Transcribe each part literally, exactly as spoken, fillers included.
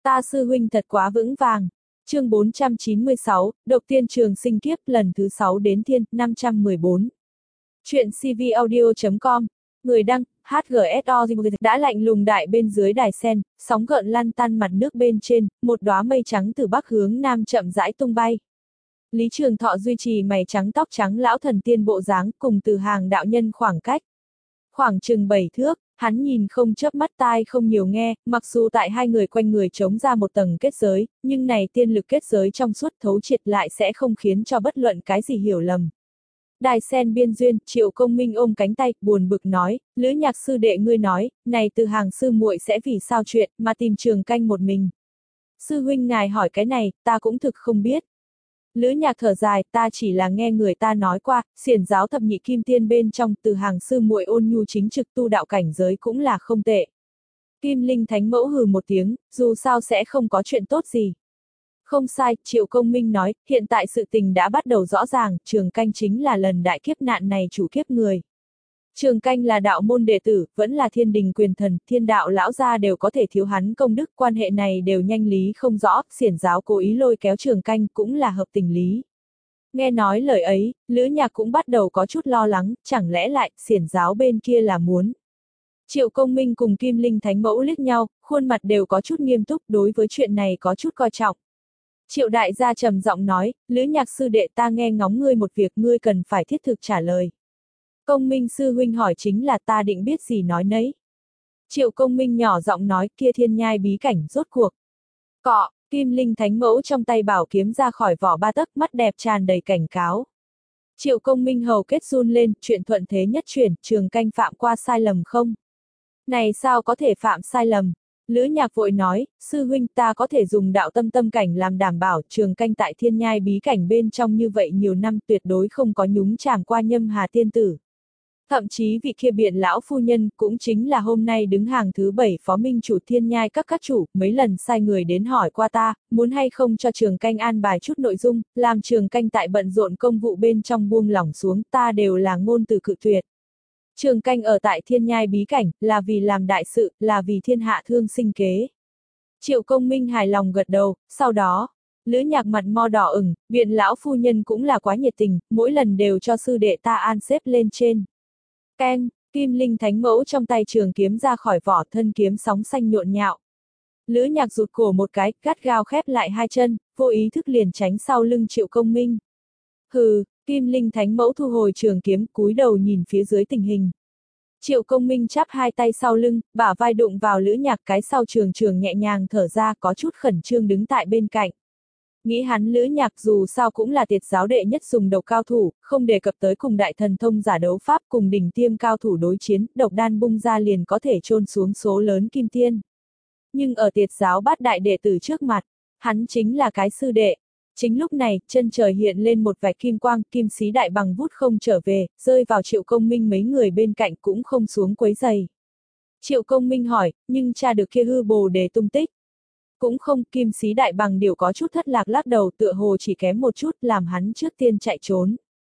Ta sư huynh thật quá vững vàng. Chương bốn trăm chín mươi sáu, Độc Tiên Trường Sinh Kiếp lần thứ sáu đến thiên, năm trăm mười bốn. Chuyện cvaudio chấm com. Người đăng, hát giê ét o đã lạnh lùng đại bên dưới đài sen, sóng gợn lan tan mặt nước bên trên, một đóa mây trắng từ bắc hướng nam chậm rãi tung bay. Lý Trường Thọ duy trì mày trắng tóc trắng lão thần tiên bộ dáng, cùng Từ Hàng đạo nhân khoảng cách. Khoảng chừng bảy thước, hắn nhìn không chớp mắt tai không nhiều nghe, mặc dù tại hai người quanh người chống ra một tầng kết giới, nhưng này tiên lực kết giới trong suốt thấu triệt lại sẽ không khiến cho bất luận cái gì hiểu lầm. Đài sen biên duyên, Triệu Công Minh ôm cánh tay, buồn bực nói, Lữ Nhạc sư đệ ngươi nói, này Từ Hàng sư muội sẽ vì sao chuyện, mà tìm Trường Canh một mình. Sư huynh ngài hỏi cái này, ta cũng thực không biết. Lữ Nhạc thở dài, ta chỉ là nghe người ta nói qua, xiển giáo thập nhị kim tiên bên trong Từ Hàng sư muội ôn nhu chính trực tu đạo cảnh giới cũng là không tệ. Kim Linh Thánh Mẫu hừ một tiếng, dù sao sẽ không có chuyện tốt gì. Không sai, Triệu Công Minh nói, hiện tại sự tình đã bắt đầu rõ ràng, Trường Canh chính là lần đại kiếp nạn này chủ kiếp người. Trường Canh là đạo môn đệ tử, vẫn là thiên đình quyền thần, thiên đạo lão gia đều có thể thiếu hắn công đức, quan hệ này đều nhanh lý không rõ, xiển giáo cố ý lôi kéo Trường Canh cũng là hợp tình lý. Nghe nói lời ấy, Lữ Nhạc cũng bắt đầu có chút lo lắng, chẳng lẽ lại, xiển giáo bên kia là muốn. Triệu Công Minh cùng Kim Linh Thánh Mẫu liếc nhau, khuôn mặt đều có chút nghiêm túc, đối với chuyện này có chút coi trọng. Triệu đại gia trầm giọng nói, Lữ Nhạc sư đệ ta nghe ngóng ngươi một việc ngươi cần phải thiết thực trả lời. Công Minh sư huynh hỏi chính là ta định biết gì nói nấy. Triệu Công Minh nhỏ giọng nói kia thiên nhai bí cảnh rốt cuộc. Cọ, Kim Linh Thánh Mẫu trong tay bảo kiếm ra khỏi vỏ ba tấc mắt đẹp tràn đầy cảnh cáo. Triệu Công Minh hầu kết run lên, chuyện thuận thế nhất chuyển, Trường Canh phạm qua sai lầm không? Này sao có thể phạm sai lầm? Lữ Nhạc vội nói, sư huynh ta có thể dùng đạo tâm tâm cảnh làm đảm bảo Trường Canh tại thiên nhai bí cảnh bên trong như vậy nhiều năm tuyệt đối không có nhúng chàm qua Nhâm Hà tiên tử. Thậm chí vị kia biện lão phu nhân cũng chính là hôm nay đứng hàng thứ bảy phó minh chủ thiên nhai các các chủ, mấy lần sai người đến hỏi qua ta, muốn hay không cho Trường Canh an bài chút nội dung, làm Trường Canh tại bận rộn công vụ bên trong buông lỏng xuống ta đều là ngôn từ cự tuyệt. Trường Canh ở tại thiên nhai bí cảnh, là vì làm đại sự, là vì thiên hạ thương sinh kế. Triệu Công Minh hài lòng gật đầu, sau đó, Lữ Nhạc mặt mo đỏ ửng, biện lão phu nhân cũng là quá nhiệt tình, mỗi lần đều cho sư đệ ta an xếp lên trên. Keng, Kim Linh Thánh Mẫu trong tay trường kiếm ra khỏi vỏ thân kiếm sóng xanh nhộn nhạo. Lữ Nhạc rụt cổ một cái, gắt gao khép lại hai chân, vô ý thức liền tránh sau lưng Triệu Công Minh. Hừ, Kim Linh Thánh Mẫu thu hồi trường kiếm cúi đầu nhìn phía dưới tình hình. Triệu Công Minh chắp hai tay sau lưng, bả vai đụng vào Lữ Nhạc cái sau trường trường nhẹ nhàng thở ra có chút khẩn trương đứng tại bên cạnh. Nghĩ hắn Lữ Nhạc dù sao cũng là tiệt giáo đệ nhất dùng độc cao thủ, không đề cập tới cùng đại thần thông giả đấu pháp cùng đỉnh tiêm cao thủ đối chiến, độc đan bung ra liền có thể chôn xuống số lớn kim tiên. Nhưng ở tiệt giáo bát đại đệ tử trước mặt, hắn chính là cái sư đệ. Chính lúc này, chân trời hiện lên một vạch kim quang, kim xí đại bằng vút không trở về, rơi vào Triệu Công Minh mấy người bên cạnh cũng không xuống quấy giày. Triệu Công Minh hỏi, nhưng tra được kia hư bồ đề tung tích. Cũng không, kim xí đại bằng điều có chút thất lạc lắc đầu tựa hồ chỉ kém một chút làm hắn trước tiên chạy trốn.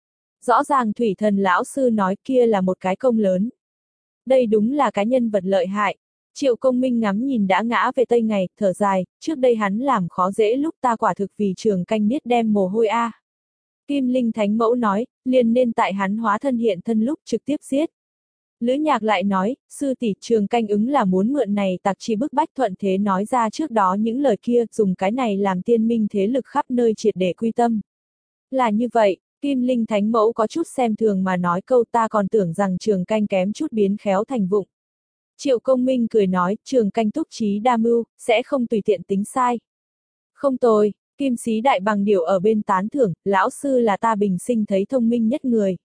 Rõ ràng thủy thần lão sư nói kia là một cái công lớn. Đây đúng là cái nhân vật lợi hại. Triệu Công Minh ngắm nhìn đã ngã về tây ngày, thở dài, trước đây hắn làm khó dễ lúc ta quả thực vì Trường Canh niết đem mồ hôi a. Kim Linh Thánh Mẫu nói, liền nên tại hắn hóa thân hiện thân lúc trực tiếp giết. Lữ Nhạc lại nói, sư tỷ Trường Canh ứng là muốn mượn này tặc chi bức bách thuận thế nói ra trước đó những lời kia, dùng cái này làm tiên minh thế lực khắp nơi triệt để quy tâm. Là như vậy, Kim Linh Thánh Mẫu có chút xem thường mà nói câu ta còn tưởng rằng Trường Canh kém chút biến khéo thành vụng. Triệu Công Minh cười nói, Trường Canh túc trí đa mưu, sẽ không tùy tiện tính sai. Không tồi, Kim Xí Đại Bằng điểu ở bên tán thưởng, lão sư là ta bình sinh thấy thông minh nhất người.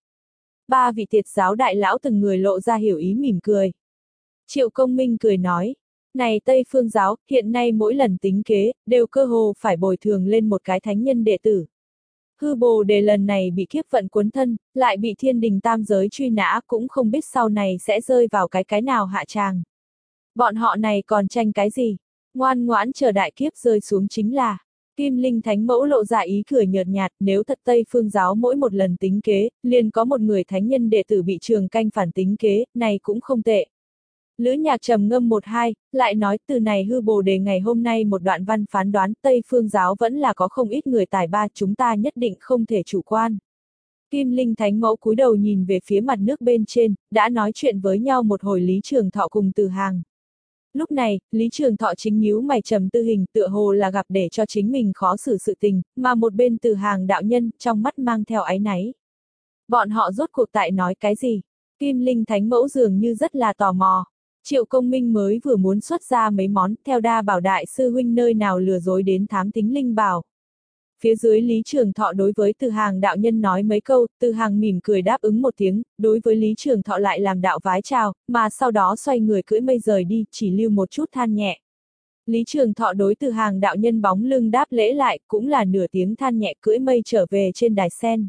Ba vị tiệt giáo đại lão từng người lộ ra hiểu ý mỉm cười. Triệu Công Minh cười nói, này Tây Phương giáo, hiện nay mỗi lần tính kế, đều cơ hồ phải bồi thường lên một cái thánh nhân đệ tử. Hư bồ đề lần này bị kiếp vận cuốn thân, lại bị thiên đình tam giới truy nã cũng không biết sau này sẽ rơi vào cái cái nào hạ tràng. Bọn họ này còn tranh cái gì? Ngoan ngoãn chờ đại kiếp rơi xuống chính là. Kim Linh Thánh Mẫu lộ ra ý cười nhợt nhạt, nếu thật Tây Phương giáo mỗi một lần tính kế, liền có một người thánh nhân đệ tử bị Trường Canh phản tính kế, này cũng không tệ. Lữ Nhạc trầm ngâm một hai, lại nói từ này hư bồ đề ngày hôm nay một đoạn văn phán đoán Tây Phương giáo vẫn là có không ít người tài ba, chúng ta nhất định không thể chủ quan. Kim Linh Thánh Mẫu cúi đầu nhìn về phía mặt nước bên trên, đã nói chuyện với nhau một hồi Lý Trường Thọ cùng Từ Hàng. Lúc này, Lý Trường Thọ chính nhíu mày trầm tư hình tựa hồ là gặp để cho chính mình khó xử sự tình, mà một bên Từ Hàng đạo nhân, trong mắt mang theo áy náy. Bọn họ rốt cuộc tại nói cái gì? Kim Linh Thánh Mẫu dường như rất là tò mò. Triệu Công Minh mới vừa muốn xuất ra mấy món, theo đa bảo đại sư huynh nơi nào lừa dối đến thám tính linh bảo. Phía dưới Lý Trường Thọ đối với Từ Hàng đạo nhân nói mấy câu, Từ Hàng mỉm cười đáp ứng một tiếng, đối với Lý Trường Thọ lại làm đạo vái chào, mà sau đó xoay người cưỡi mây rời đi, chỉ lưu một chút than nhẹ. Lý Trường Thọ đối Từ Hàng đạo nhân bóng lưng đáp lễ lại, cũng là nửa tiếng than nhẹ cưỡi mây trở về trên đài sen.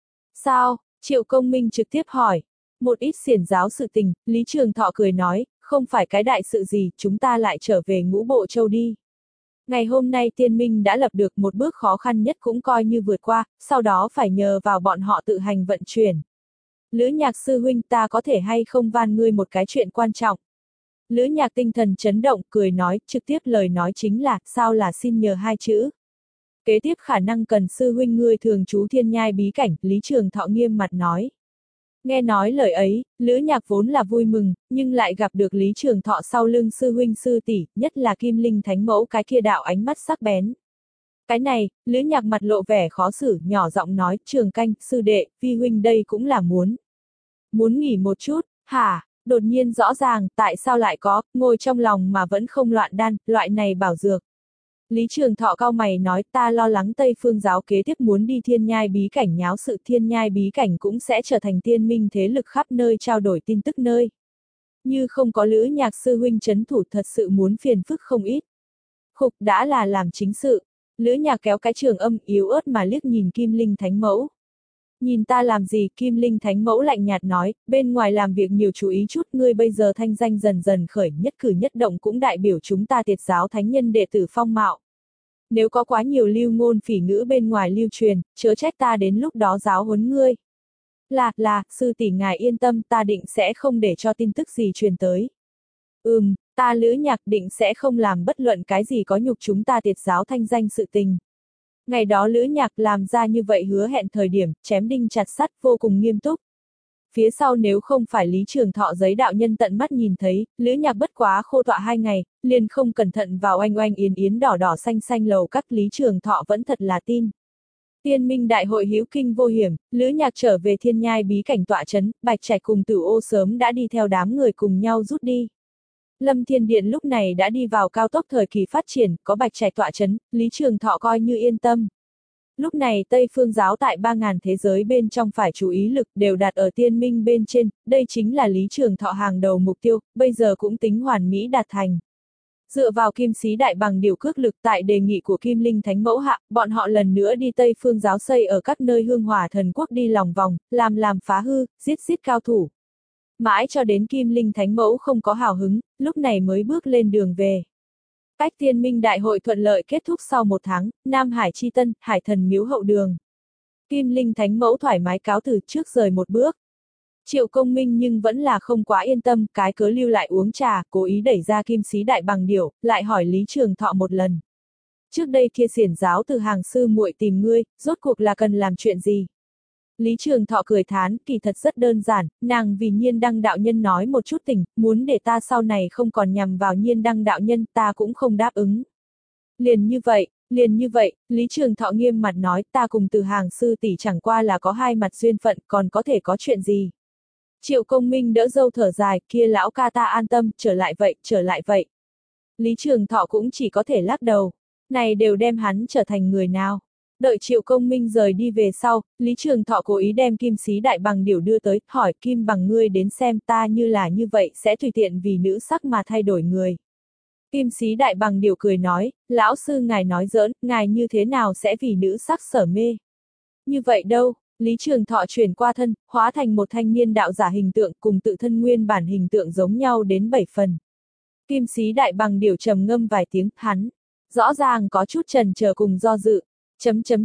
Sao? Triệu Công Minh trực tiếp hỏi. Một ít xiển giáo sự tình, Lý Trường Thọ cười nói, không phải cái đại sự gì, chúng ta lại trở về Ngũ Bộ Châu đi. Ngày hôm nay tiên minh đã lập được một bước khó khăn nhất cũng coi như vượt qua, sau đó phải nhờ vào bọn họ tự hành vận chuyển. Lữ Nhạc sư huynh, ta có thể hay không van ngươi một cái chuyện quan trọng. Lữ Nhạc tinh thần chấn động, cười nói, trực tiếp lời nói chính là, sao là xin nhờ hai chữ. Kế tiếp khả năng cần sư huynh ngươi thường trú thiên nhai bí cảnh, Lý Trường Thọ nghiêm mặt nói. Nghe nói lời ấy, Lữ Nhạc vốn là vui mừng, nhưng lại gặp được Lý Trường Thọ sau lưng sư huynh sư tỷ, nhất là Kim Linh Thánh Mẫu cái kia đạo ánh mắt sắc bén. Cái này, Lữ Nhạc mặt lộ vẻ khó xử, nhỏ giọng nói, Trường Canh, sư đệ, vi huynh đây cũng là muốn. Muốn nghỉ một chút, hả, đột nhiên rõ ràng, tại sao lại có, ngồi trong lòng mà vẫn không loạn đan, loại này bảo dược. Lý Trường Thọ cau mày nói, ta lo lắng Tây Phương giáo kế tiếp muốn đi thiên nhai bí cảnh nháo sự, thiên nhai bí cảnh cũng sẽ trở thành tiên minh thế lực khắp nơi trao đổi tin tức nơi. Như không có Lữ Nhạc sư huynh trấn thủ thật sự muốn phiền phức không ít. Khục đã là làm chính sự. Lữ Nhạc kéo cái trường âm yếu ớt mà liếc nhìn Kim Linh Thánh Mẫu. Nhìn ta làm gì, Kim Linh Thánh Mẫu lạnh nhạt nói, bên ngoài làm việc nhiều chú ý chút, ngươi bây giờ thanh danh dần dần khởi, nhất cử nhất động cũng đại biểu chúng ta Tiệt giáo thánh nhân đệ tử phong mạo. Nếu có quá nhiều lưu ngôn phỉ ngữ bên ngoài lưu truyền, chớ trách ta đến lúc đó giáo huấn ngươi. Là, là, sư tỷ ngài yên tâm, ta định sẽ không để cho tin tức gì truyền tới. Ừm, ta Lữ Nhạc định sẽ không làm bất luận cái gì có nhục chúng ta Tiệt giáo thanh danh sự tình. Ngày đó Lữ Nhạc làm ra như vậy hứa hẹn thời điểm, chém đinh chặt sắt, vô cùng nghiêm túc. Phía sau nếu không phải Lý Trường Thọ giấy đạo nhân tận mắt nhìn thấy, Lữ Nhạc bất quá khô tọa hai ngày, liền không cẩn thận vào oanh oanh yến yến đỏ đỏ xanh xanh lầu các, Lý Trường Thọ vẫn thật là tin. Tiên minh đại hội hữu kinh vô hiểm, Lữ Nhạc trở về thiên nhai bí cảnh tọa trấn, Bạch Trạch cùng Tử Ô sớm đã đi theo đám người cùng nhau rút đi. Lâm Thiên Điện lúc này đã đi vào cao tốc thời kỳ phát triển, có Bạch Trạch tọa trấn, Lý Trường Thọ coi như yên tâm. Lúc này Tây Phương giáo tại ba ngàn thế giới bên trong phải chú ý lực đều đặt ở tiên minh bên trên, đây chính là Lý Trường Thọ hàng đầu mục tiêu, bây giờ cũng tính hoàn mỹ đạt thành. Dựa vào kim sĩ đại bằng điều cước lực tại đề nghị của Kim Linh Thánh Mẫu hạ, bọn họ lần nữa đi Tây Phương giáo xây ở các nơi hương hỏa thần quốc đi lòng vòng, làm làm phá hư, giết giết cao thủ. Mãi cho đến Kim Linh Thánh Mẫu không có hào hứng, lúc này mới bước lên đường về. Cách tiên minh đại hội thuận lợi kết thúc sau một tháng, Nam Hải Chi Tân, Hải Thần Miếu hậu đường. Kim Linh Thánh Mẫu thoải mái cáo từ trước rời một bước. Triệu Công Minh nhưng vẫn là không quá yên tâm, cái cớ lưu lại uống trà, cố ý đẩy ra kim sĩ đại bằng điểu, lại hỏi Lý Trường Thọ một lần. Trước đây kia xiển giáo Từ Hàng sư muội tìm ngươi, rốt cuộc là cần làm chuyện gì? Lý Trường Thọ cười thán, kỳ thật rất đơn giản, nàng vì Nhiên Đăng đạo nhân nói một chút tình, muốn để ta sau này không còn nhằm vào Nhiên Đăng đạo nhân, ta cũng không đáp ứng. Liền như vậy, liền như vậy, Lý Trường Thọ nghiêm mặt nói, ta cùng Từ Hàng sư tỷ chẳng qua là có hai mặt duyên phận, còn có thể có chuyện gì? Triệu Công Minh đỡ dâu thở dài, kia lão ca ta an tâm, trở lại vậy, trở lại vậy. Lý Trường Thọ cũng chỉ có thể lắc đầu, này đều đem hắn trở thành người nào? Đợi Triệu Công Minh rời đi về sau, Lý Trường Thọ cố ý đem kim sĩ đại bằng điểu đưa tới, hỏi Kim bằng ngươi đến xem ta như là như vậy sẽ tùy tiện vì nữ sắc mà thay đổi người. Kim sĩ đại bằng điểu cười nói, lão sư ngài nói giỡn, ngài như thế nào sẽ vì nữ sắc sở mê? Như vậy đâu, Lý Trường Thọ chuyển qua thân, hóa thành một thanh niên đạo giả hình tượng cùng tự thân nguyên bản hình tượng giống nhau đến bảy phần. Kim sĩ đại bằng điểu trầm ngâm vài tiếng, hắn, rõ ràng có chút chần chờ cùng do dự. Chấm chấm chấm,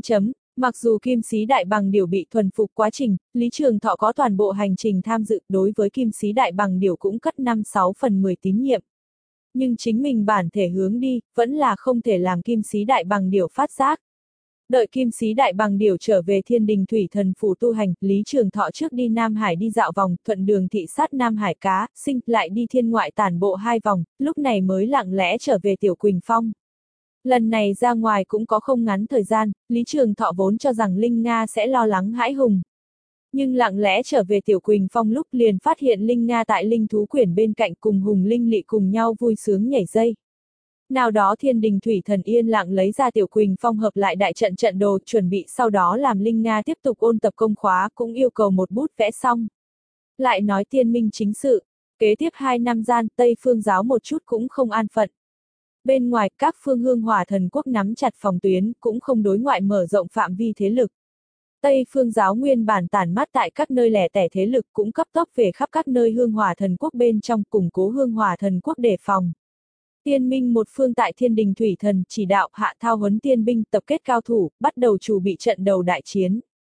Mặc dù Kim Sĩ Đại Bằng Điểu bị thuần phục quá trình, Lý Trường Thọ có toàn bộ hành trình tham dự, đối với Kim Sĩ Đại Bằng Điểu cũng cất năm sáu phần mười tín nhiệm. Nhưng chính mình bản thể hướng đi, vẫn là không thể làm Kim Sĩ Đại Bằng Điểu phát giác. Đợi Kim Sĩ Đại Bằng Điểu trở về Thiên Đình Thủy Thần Phủ tu hành, Lý Trường Thọ trước đi Nam Hải đi dạo vòng, thuận đường thị sát Nam Hải cá, sinh, lại đi thiên ngoại tản bộ hai vòng, lúc này mới lặng lẽ trở về Tiểu Quỳnh Phong. Lần này ra ngoài cũng có không ngắn thời gian, Lý Trường Thọ vốn cho rằng Linh Nga sẽ lo lắng hãi hùng. Nhưng lặng lẽ trở về Tiểu Quỳnh Phong lúc liền phát hiện Linh Nga tại Linh Thú Quyển bên cạnh cùng Hùng Linh Lị cùng nhau vui sướng nhảy dây. Nào đó Thiên Đình Thủy Thần yên lặng lấy ra Tiểu Quỳnh Phong hợp lại đại trận trận đồ, chuẩn bị sau đó làm Linh Nga tiếp tục ôn tập công khóa, cũng yêu cầu một bút vẽ xong. Lại nói tiên minh chính sự, kế tiếp hai năm gian, Tây Phương giáo một chút cũng không an phận. Bên ngoài, các phương hương hỏa thần quốc nắm chặt phòng tuyến, cũng không đối ngoại mở rộng phạm vi thế lực. Tây Phương giáo nguyên bản tản mát tại các nơi lẻ tẻ thế lực cũng cấp tốc về khắp các nơi hương hỏa thần quốc bên trong, củng cố hương hỏa thần quốc đề phòng. Tiên minh một phương tại Thiên Đình Thủy Thần chỉ đạo hạ thao huấn tiên binh, tập kết cao thủ, bắt đầu chuẩn bị trận đầu đại chiến.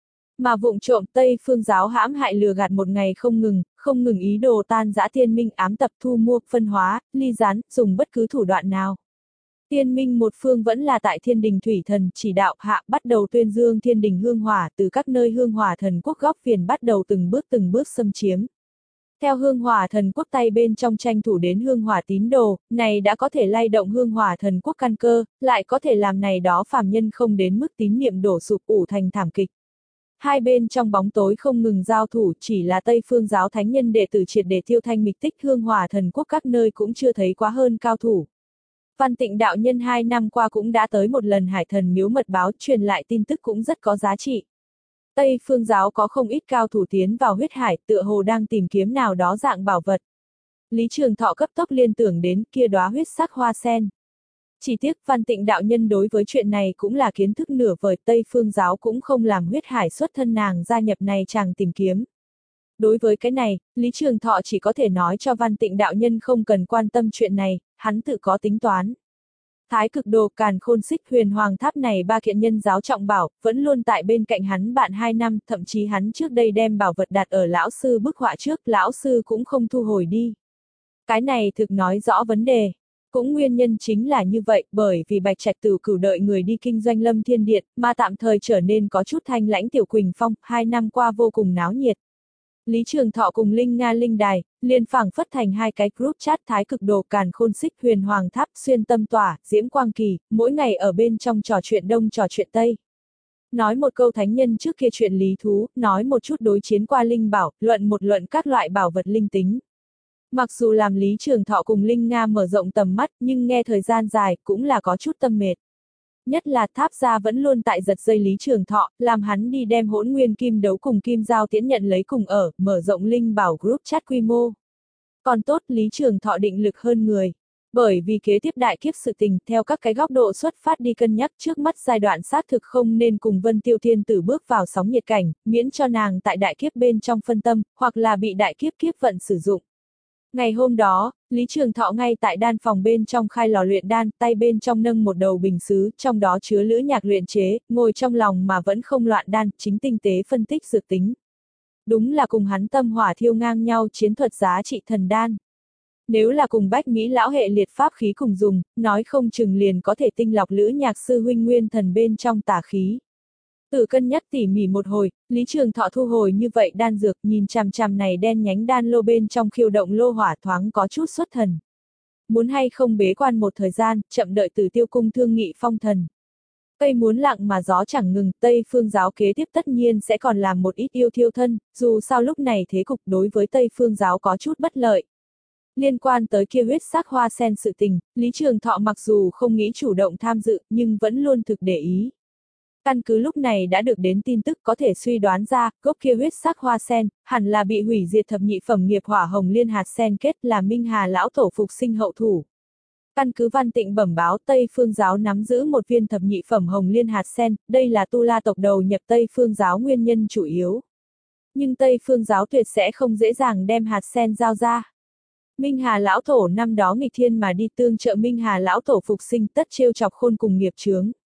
Mà vụng trộm Tây Phương giáo hãm hại lừa gạt một ngày không ngừng, không ngừng ý đồ tan rã tiên minh, ám tập, thu mua, phân hóa, ly gián, dùng bất cứ thủ đoạn nào. Tiên minh một phương vẫn là tại Thiên Đình Thủy Thần chỉ đạo hạ bắt đầu tuyên dương Thiên Đình hương hỏa, từ các nơi hương hỏa thần quốc góc viền bắt đầu từng bước từng bước xâm chiếm. Theo hương hỏa thần quốc tay bên trong tranh thủ đến hương hỏa tín đồ, này đã có thể lay động hương hỏa thần quốc căn cơ, lại có thể làm này đó phàm nhân không đến mức tín niệm đổ sụp ủ thành thảm kịch. Hai bên trong bóng tối không ngừng giao thủ, chỉ là Tây Phương giáo thánh nhân đệ tử triệt để tiêu thanh mịch tích, hương hỏa thần quốc các nơi cũng chưa thấy quá hơn cao thủ. Văn Tịnh đạo nhân hai năm qua cũng đã tới một lần Hải Thần miếu mật báo, truyền lại tin tức cũng rất có giá trị. Tây Phương giáo có không ít cao thủ tiến vào huyết hải, tựa hồ đang tìm kiếm nào đó dạng bảo vật. Lý Trường Thọ cấp tốc liên tưởng đến kia đóa huyết sắc hoa sen. Chỉ tiếc Văn Tịnh đạo nhân đối với chuyện này cũng là kiến thức nửa vời, Tây Phương giáo cũng không làm huyết hải xuất thân nàng gia nhập này chàng tìm kiếm. Đối với cái này, Lý Trường Thọ chỉ có thể nói cho Văn Tịnh đạo nhân không cần quan tâm chuyện này, hắn tự có tính toán. Thái Cực Đồ, Càn Khôn Xích, Huyền Hoàng Tháp này ba kiện nhân giáo trọng bảo, vẫn luôn tại bên cạnh hắn bạn hai năm, thậm chí hắn trước đây đem bảo vật đặt ở lão sư bức họa trước, lão sư cũng không thu hồi đi. Cái này thực nói rõ vấn đề. Cũng nguyên nhân chính là như vậy, bởi vì Bạch Trạch Tử cửu đợi người đi kinh doanh Lâm Thiên Điện, mà tạm thời trở nên có chút thanh lãnh Tiểu Quỳnh Phong, hai năm qua vô cùng náo nhiệt. Lý Trường Thọ cùng Linh Nga Linh Đài, liền phảng phất thành hai cái group chat, Thái Cực Đồ, Càn Khôn Xích, Huyền Hoàng Tháp, Xuyên Tâm Tỏa, Diễm Quang Kỳ, mỗi ngày ở bên trong trò chuyện đông trò chuyện tây. Nói một câu thánh nhân trước kia chuyện lý thú, nói một chút đối chiến qua linh bảo, luận một luận các loại bảo vật linh tính. Mặc dù làm Lý Trường Thọ cùng Linh Nga mở rộng tầm mắt, nhưng nghe thời gian dài, cũng là có chút tâm mệt. Nhất là Tháp gia vẫn luôn tại giật dây Lý Trường Thọ, làm hắn đi đem Hỗn Nguyên Kim Đấu cùng Kim Giao Tiễn nhận lấy cùng ở, mở rộng linh bảo group chat quy mô. Còn tốt Lý Trường Thọ định lực hơn người. Bởi vì kế tiếp đại kiếp sự tình, theo các cái góc độ xuất phát đi cân nhắc, trước mắt giai đoạn xác thực không nên cùng Vân Tiêu Thiên Tử bước vào sóng nhiệt cảnh, miễn cho nàng tại đại kiếp bên trong phân tâm, hoặc là bị đại kiếp kiếp vận sử dụng. Ngày hôm đó, Lý Trường Thọ ngay tại đan phòng bên trong khai lò luyện đan, tay bên trong nâng một đầu bình sứ, trong đó chứa lữ nhạc luyện chế, ngồi trong lòng mà vẫn không loạn đan, chính tinh tế phân tích dược tính. Đúng là cùng hắn tâm hỏa thiêu ngang nhau chiến thuật giá trị thần đan. Nếu là cùng Bách Mỹ lão hệ liệt pháp khí cùng dùng, nói không chừng liền có thể tinh lọc lữ nhạc sư huynh nguyên thần bên trong tà khí. Tự cân nhắc tỉ mỉ một hồi, Lý Trường Thọ thu hồi như vậy đan dược, nhìn chằm chằm này đen nhánh đan lô bên trong khiêu động lô hỏa, thoáng có chút xuất thần. Muốn hay không bế quan một thời gian, chậm đợi Tử Tiêu cung thương nghị phong thần. Cây muốn lặng mà gió chẳng ngừng, Tây Phương giáo kế tiếp tất nhiên sẽ còn làm một ít yêu thiêu thân, dù sao lúc này thế cục đối với Tây Phương giáo có chút bất lợi. Liên quan tới kia huyết sắc hoa sen sự tình, Lý Trường Thọ mặc dù không nghĩ chủ động tham dự, nhưng vẫn luôn thực để ý. Căn cứ lúc này đã được đến tin tức có thể suy đoán ra, gốc kia huyết sắc hoa sen, hẳn là bị hủy diệt thập nhị phẩm nghiệp hỏa hồng liên hạt sen kết, là Minh Hà lão tổ phục sinh hậu thủ. Căn cứ Văn Tịnh bẩm báo, Tây Phương giáo nắm giữ một viên thập nhị phẩm hồng liên hạt sen, đây là Tu La tộc đầu nhập Tây Phương giáo nguyên nhân chủ yếu. Nhưng Tây Phương giáo tuyệt sẽ không dễ dàng đem hạt sen giao ra. Minh Hà lão tổ năm đó nghịch thiên mà đi tương trợ Minh Hà lão tổ phục sinh, tất trêu chọc khôn cùng nghiệp chướng.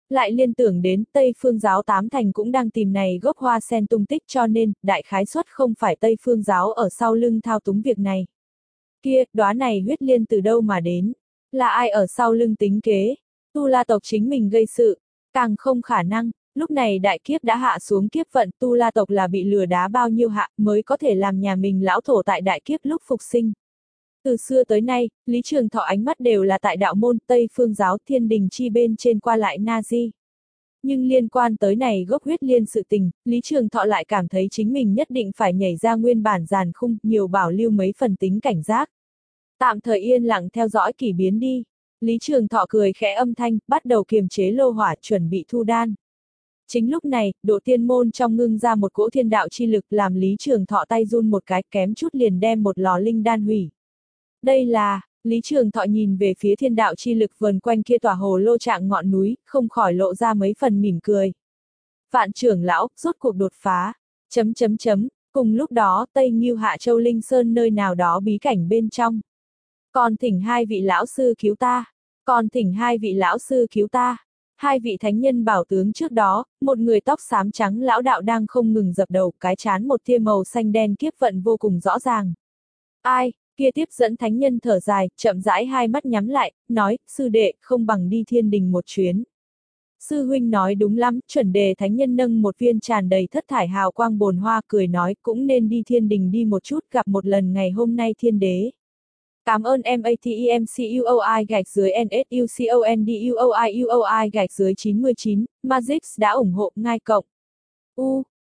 Lại liên tưởng đến Tây Phương giáo tám thành cũng đang tìm này gốc hoa sen tung tích cho nên, đại khái suất không phải Tây Phương giáo ở sau lưng thao túng việc này. Kia, đóa này huyết liên từ đâu mà đến? Là ai ở sau lưng tính kế? Tu La tộc chính mình gây sự, càng không khả năng. Lúc này đại kiếp đã hạ xuống kiếp vận, Tu La tộc là bị lừa đá bao nhiêu hạ mới có thể làm nhà mình lão thổ tại đại kiếp lúc phục sinh. Từ xưa tới nay, Lý Trường Thọ ánh mắt đều là tại đạo môn Tây Phương giáo Thiên Đình chi bên trên qua lại na di. Nhưng liên quan tới này gốc huyết liên sự tình, Lý Trường Thọ lại cảm thấy chính mình nhất định phải nhảy ra nguyên bản giàn khung, nhiều bảo lưu mấy phần tính cảnh giác. Tạm thời yên lặng theo dõi kỳ biến đi. Lý Trường Thọ cười khẽ âm thanh, bắt đầu kiềm chế lô hỏa chuẩn bị thu đan. Chính lúc này, Độ Tiên môn trong ngưng ra một cỗ thiên đạo chi lực làm Lý Trường Thọ tay run một cái kém chút liền đem một lò linh đan hủy. Đây là, Lý Trường Thọ nhìn về phía thiên đạo chi lực vần quanh kia tòa hồ lô trạng ngọn núi, không khỏi lộ ra mấy phần mỉm cười. Vạn trưởng lão, rốt cuộc đột phá, chấm chấm chấm, cùng lúc đó Tây Ngưu Hạ Châu Linh Sơn nơi nào đó bí cảnh bên trong. Còn thỉnh hai vị lão sư cứu ta, còn thỉnh hai vị lão sư cứu ta. Hai vị thánh nhân bảo tướng trước đó, một người tóc xám trắng lão đạo đang không ngừng dập đầu, cái chán một tia màu xanh đen kiếp vận vô cùng rõ ràng. Ai, kia tiếp dẫn thánh nhân thở dài, chậm rãi hai mắt nhắm lại, nói, sư đệ, không bằng đi thiên đình một chuyến. Sư huynh nói đúng lắm, chuẩn đề thánh nhân nâng một viên tràn đầy thất thải hào quang bồn hoa cười nói, cũng nên đi thiên đình đi một chút, gặp một lần ngày hôm nay thiên đế. Cảm ơn MATEMCUOI gạch dưới NSUCONDUOI UOI gạch dưới chín mươi chín, Magix đã ủng hộ ngay cộng. U